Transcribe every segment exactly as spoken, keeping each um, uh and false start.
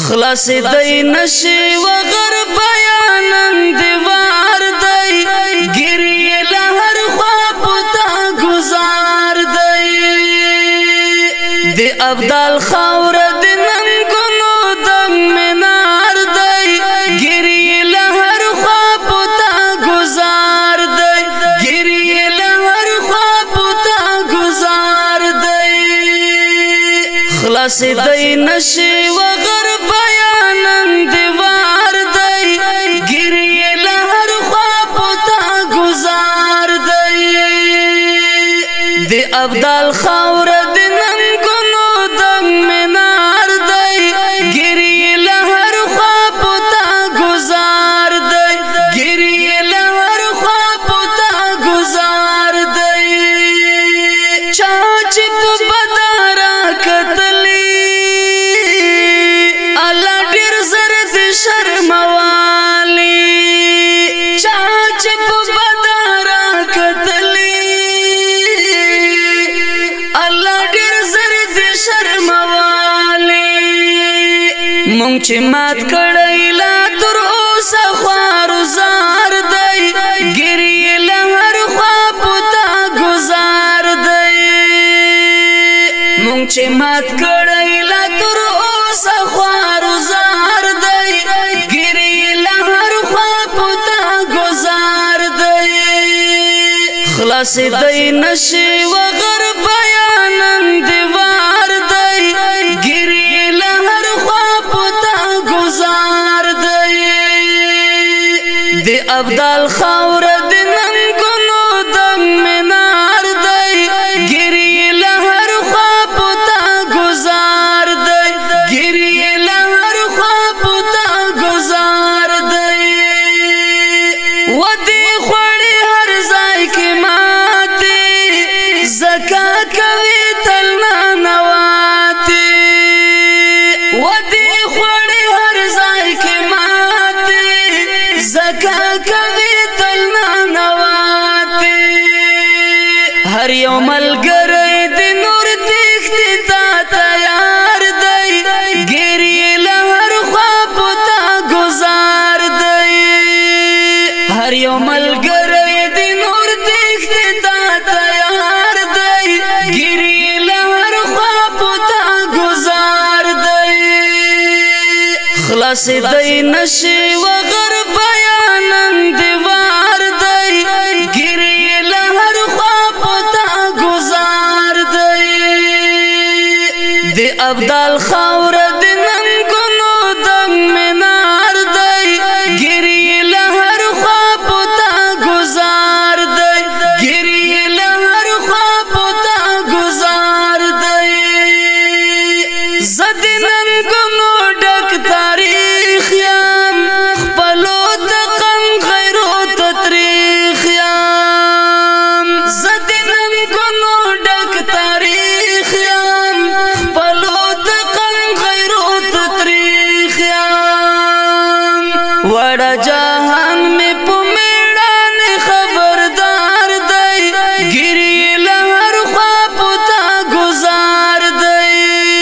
خلاص دی نشي وغر بیانن دیوار دی گیری لہر خواب تا گزار دی دی ابدال خاور دی ننگنو دم منار دی گیری لہر خواب تا گزار دی گیری لہر خواب تا گزار دی خلاص دی نشي وغر بیانن دیوار دی گیری لہر خواب تا گزار دی دی ابدال خاور دی ننگنو دم منار دی گیری لہر خواب تا گزار دی گیری لہر خواب تا گزار دی چاچ پو بدارا کتلی شرم والی چاچ پو بدارا کتلی اللہ ڈر زرد شرم والی مونگ چی مات کڑیلا تر اوسا خوارو زار دی گیری لہر خواب تا گزار دی مونگ چی مات کڑیلا تر اوسا خوارو زار دی خلاص دی نشي وغر بیانن دیوار دی گیری لہر خواب تا گزار دی دی ابدال خاور دی ننگنو دم منار دی گیری لہر خواب تا گزار دی گیری لہر خواب تا گزار دی ودی خوڑی ہر زائی کی ماتی زکا کوي تلنا نواتی ودی خوڑی ہر زائی کی ماتی زکا کوي تلنا نواتی ہر یو ملگری دی نور دیکھتی تا تیار دی گیری لہر خواب تا گزار دی ہر یو ملگری دی نور دیکھتی تا تیار دی گیری لہر خواب تا گزار دی خلاص دی نشي وغر بیانن دیوار دی گیری لہر خواب تا گزار دی دی ابدال خاور دی ننگنو دم منار دی گیری لہر خواب تا گزار دی گیری لہر خواب تا گزار دی زدی ننگنو ڈک تاریخ یم خپلو تقم غیرو تطریخ یم زدی ننگنو ڈک تاریخ یم خپلو تقم غیرو تطریخ یم وڑا جہان میں پو میڑان خبردار دی گیری لہر خواب تا گزار دی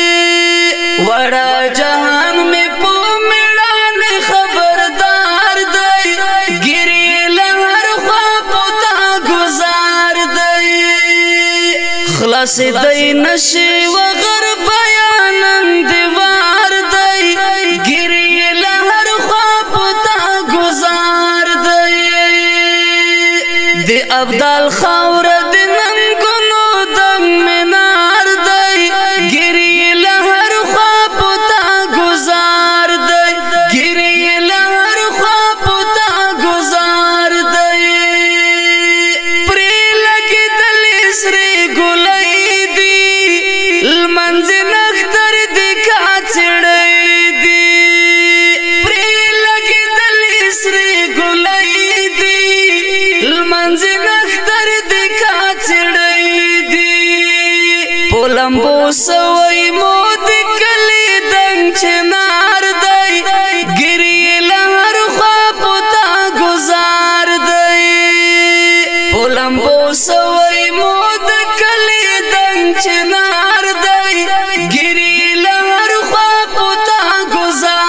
وڑا جہان میں پو میڑان خبردار دی گیری لہر خواب تا گزار دی خلاص دی نشي وغر بیانن دیوار دی گیری لہر خواب تا گزار دی دی ابدال خاور دی ننگنو دم منار دی گیری لہر خواب تا گزار دی گیری لہر خواب تا گزار دی پری لگی دلی سری گلئی دی المنز نختر دی کاچڑئی دی پری لگی دلی سری گلئی دی المنز نختر دی کاچڑئی دی پولمبو سوئی مود کلی دنگ چنار دی گیری لہر خواب تا گزار دی پولمبو سوئی مود کلی دنگ چنار دی گیری لہر خواب تا گزار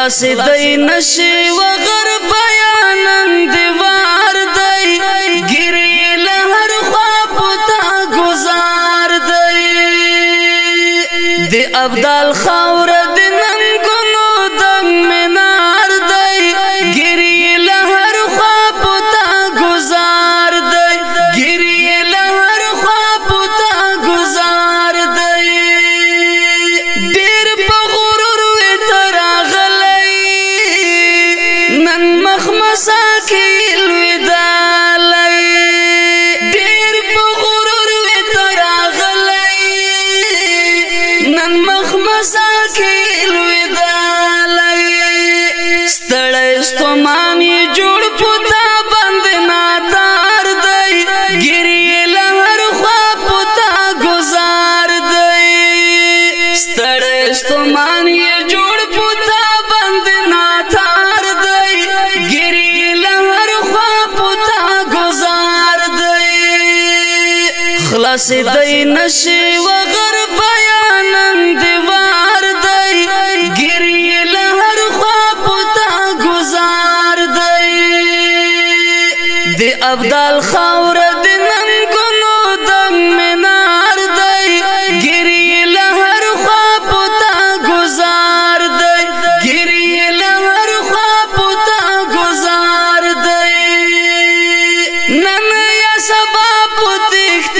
خلاص دی نشي و غر بیانن دیوار دی گیری لہر خواب تا گزار دی دی ابدال خاور دی ننگنو دنگ منار دی گیری لہر خواب تا گزار دی گیری لہر خواب تا گزار دی دیر پا غرور وی تراغلی نن مخمسا کی الودالی دیر پا غرور وی تراغلی نن مخمسا کی الودالی ستڑی ستمانی جوڑ پتا بند ناتار دی گیری لہر خواب پتا گزار دی ستڑی ستمانی جوڑ پتا بند ناتار دی گیری لہر خواب پتا گزار دی خلاص دی نشی و غر بیانن دیوار دی گیری لہر خواب پتا گزار دی دی ابدال خاور دی ننگنو دنگ منار دی گیری لہر خواب پتا گزار دی گیری لہر خواب پتا گزار دی نن یا سبا پتیخت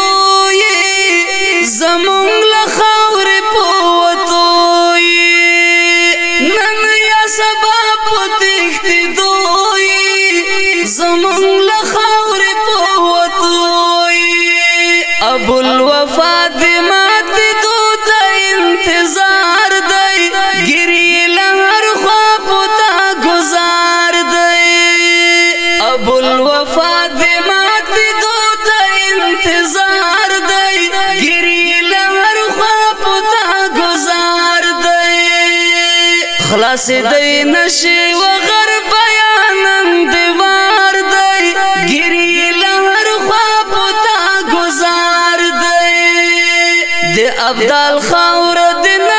دوئی زمونگ لخاور پوتوئی نن یا سبا پتیخت دوئی زمونگ لخاور پوتوئی ابو الوفا دی مات دو تا انتظار دی گیری لہر خواب پتا گزار دی ابو الوفا دی مات دو تا انتظار دی گیری لہر خواب پتا گزار دی خلاص دی نشی و غر بیانن دیوار دی گیری لہر خواب پتا گزار دی دی ابدال خاور دی